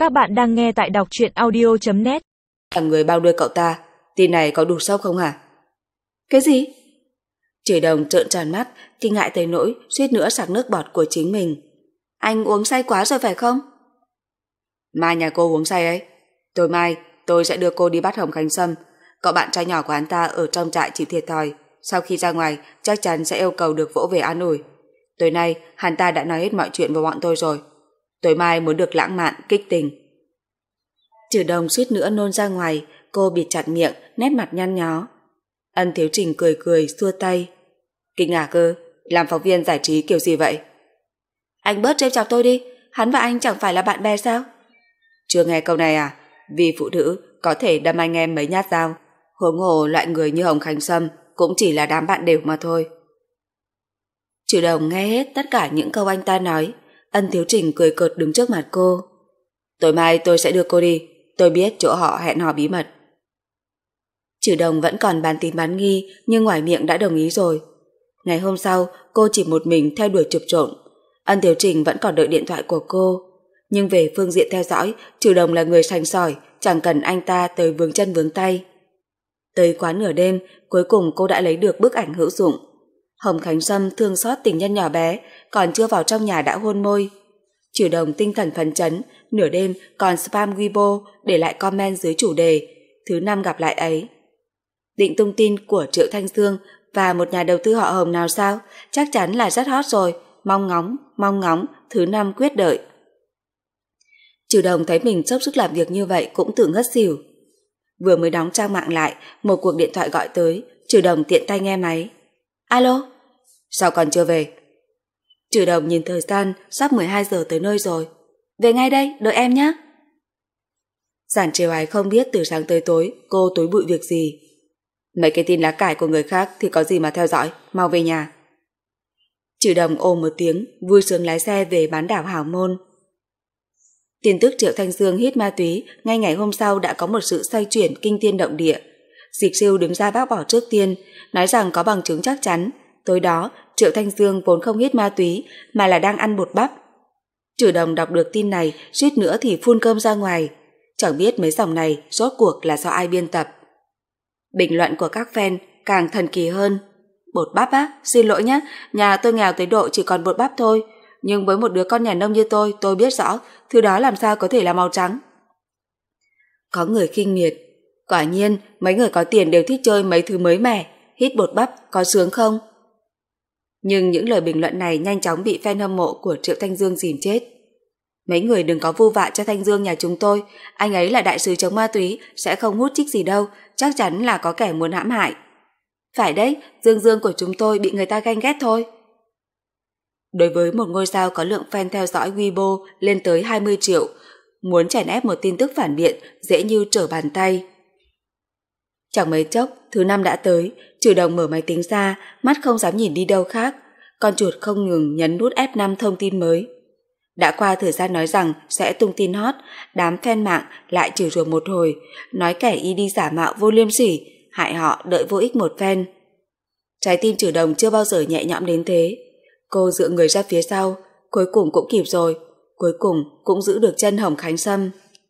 Các bạn đang nghe tại đọc truyện audio.net. Là người bao nuôi cậu ta. Tin này có đủ sốc không hả? Cái gì? Chửi Đồng trợn tròn mắt, kinh ngại tới nỗi suýt nữa sặc nước bọt của chính mình. Anh uống say quá rồi phải không? Mai nhà cô uống say ấy. Tối mai tôi sẽ đưa cô đi bắt Hồng Khánh Sâm. Cậu bạn trai nhỏ của hắn ta ở trong trại chịu thiệt thòi. Sau khi ra ngoài chắc chắn sẽ yêu cầu được vỗ về an ủi. Tối nay hắn ta đã nói hết mọi chuyện với bọn tôi rồi. Tối mai muốn được lãng mạn, kích tình. Chửi Đồng suýt nữa nôn ra ngoài. Cô bịt chặt miệng, nét mặt nhăn nhó. Ân Thiếu Trình cười cười xua tay. Kinh ngạc cơ, làm phóng viên giải trí kiểu gì vậy? Anh bớt trêu chọc tôi đi, hắn và anh chẳng phải là bạn bè sao? Chưa nghe câu này à? Vì phụ nữ có thể đâm anh em mấy nhát dao, huống hồ loại người như Hồng Khánh Sâm cũng chỉ là đám bạn đều mà thôi. Chửi Đồng nghe hết tất cả những câu anh ta nói. Ân Thiếu Trình cười cợt đứng trước mặt cô. Tối mai tôi sẽ đưa cô đi, tôi biết chỗ họ hẹn hò bí mật. Chửi Đồng vẫn còn bán tín bán nghi, nhưng ngoài miệng đã đồng ý rồi. Ngày hôm sau, cô chỉ một mình theo đuổi chụp trộn. Ân Thiếu Trình vẫn còn đợi điện thoại của cô. Nhưng về phương diện theo dõi, Chửi Đồng là người sành sỏi, chẳng cần anh ta tới vướng chân vướng tay. Tới quá nửa đêm, cuối cùng cô đã lấy được bức ảnh hữu dụng. Hồng Khánh Sâm thương xót tình nhân nhỏ bé, còn chưa vào trong nhà đã hôn môi. Chửi Đồng tinh thần phấn chấn, nửa đêm còn spam Weibo để lại comment dưới chủ đề thứ 5 gặp lại ấy. Định tung tin của Triệu Thanh Dương và một nhà đầu tư họ Hồng nào sao? Chắc chắn là rất hot rồi. Mong ngóng, thứ 5 quyết đợi. Chửi Đồng thấy mình dốc sức làm việc như vậy cũng tự ngất xỉu. Vừa mới đóng trang mạng lại, một cuộc điện thoại gọi tới. Chửi Đồng tiện tay nghe máy. Alo? Sao còn chưa về? Chửi Đồng nhìn thời gian, sắp 12 giờ tới nơi rồi. Về ngay đây, đợi em nhé. Giản Triều Ái không biết từ sáng tới tối cô tối bụi việc gì. Mấy cái tin lá cải của người khác thì có gì mà theo dõi, mau về nhà. Chửi Đồng ôm một tiếng, vui sướng lái xe về bán đảo Hảo Môn. Tin tức Triệu Thanh Dương hít ma túy ngay ngày hôm sau đã có một sự xoay chuyển kinh thiên động địa. Dịch Siêu đứng ra bác bỏ trước tiên, nói rằng có bằng chứng chắc chắn. Tối đó, Triệu Thanh Dương vốn không hít ma túy mà là đang ăn bột bắp. Chửi Đồng đọc được tin này, suýt nữa thì phun cơm ra ngoài. Chẳng biết mấy dòng này rốt cuộc là do ai biên tập. Bình luận của các fan càng thần kỳ hơn. Bột bắp á? Xin lỗi nhé, nhà tôi nghèo tới độ chỉ còn bột bắp thôi. Nhưng với một đứa con nhà nông như tôi biết rõ thứ đó làm sao có thể là màu trắng. Có người khinh miệt. Quả nhiên, mấy người có tiền đều thích chơi mấy thứ mới mẻ. Hít bột bắp có sướng không? Nhưng những lời bình luận này nhanh chóng bị fan hâm mộ của Triệu Thanh Dương dìm chết. Mấy người đừng có vu vạ cho Thanh Dương nhà chúng tôi. Anh ấy là đại sứ chống ma túy, sẽ không hút chích gì đâu. Chắc chắn là có kẻ muốn hãm hại. Phải đấy, Dương của chúng tôi bị người ta ganh ghét thôi. Đối với một ngôi sao có lượng fan theo dõi Weibo lên tới 20 triệu, muốn chèn ép một tin tức phản biện dễ như trở bàn tay. Chẳng mấy chốc, thứ 5 đã tới, Chửi Đồng mở máy tính ra, mắt không dám nhìn đi đâu khác. Con chuột không ngừng nhấn nút F5 thông tin mới. Đã qua thời gian nói rằng sẽ tung tin hot, đám fan mạng lại chửi rủa một hồi, nói kẻ y đi giả mạo vô liêm sỉ, hại họ đợi vô ích một phen. Trái tim Chửi Đồng chưa bao giờ nhẹ nhõm đến thế. Cô dựa người ra phía sau, cuối cùng cũng kịp rồi, cuối cùng cũng giữ được chân Hồng Khánh Sâm.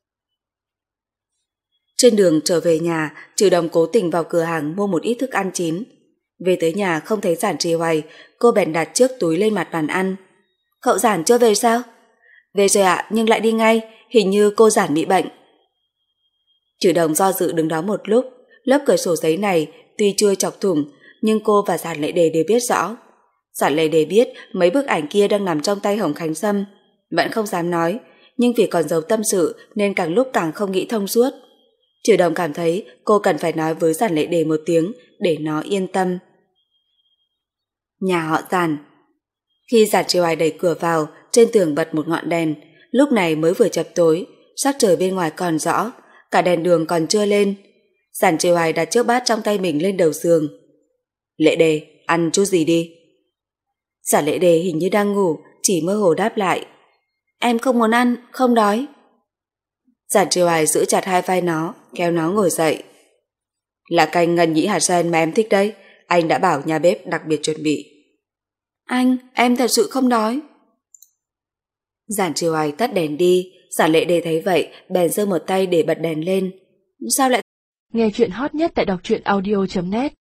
Trên đường trở về nhà, Chửi Đồng cố tình vào cửa hàng mua một ít thức ăn chín. Về tới nhà không thấy Giản Trì Hoài, cô bèn đặt chiếc túi lên mặt bàn ăn. Cậu Giản chưa về sao? Về rồi ạ, nhưng lại đi ngay, hình như cô Giản bị bệnh. Chửi Đồng do dự đứng đó một lúc, lớp cửa sổ giấy này tuy chưa chọc thủng, nhưng cô và Giản Lệ Đề đều biết rõ. Giản Lệ Đề biết mấy bức ảnh kia đang nằm trong tay Hồng Khánh Sâm, vẫn không dám nói, nhưng vì còn giấu tâm sự nên càng lúc càng không nghĩ thông suốt. Chửi Đồng cảm thấy cô cần phải nói với Giản Lệ Đề một tiếng để nó yên tâm. Nhà họ Giản. Khi Giản Triều Hoài đẩy cửa vào, trên tường bật một ngọn đèn. Lúc này mới vừa chập tối, sắc trời bên ngoài còn rõ, cả đèn đường còn chưa lên. Giản Triều Hoài đặt chiếc bát trong tay mình lên đầu giường. Lệ Đề, ăn chút gì đi. Giản Lệ Đề hình như đang ngủ, chỉ mơ hồ đáp lại. Em không muốn ăn, không đói. Giản Triều Hoài giữ chặt hai vai nó, kéo nó ngồi dậy. Là canh ngân nhĩ hạt sen mà em thích đấy, anh đã bảo nhà bếp đặc biệt chuẩn bị. Anh, em thật sự không đói. Giản Triều Hoài tắt đèn đi, Giả Lệ Đề thấy vậy, bèn giơ một tay để bật đèn lên. Sao lại... Nghe chuyện hot nhất tại đọc truyện audio.net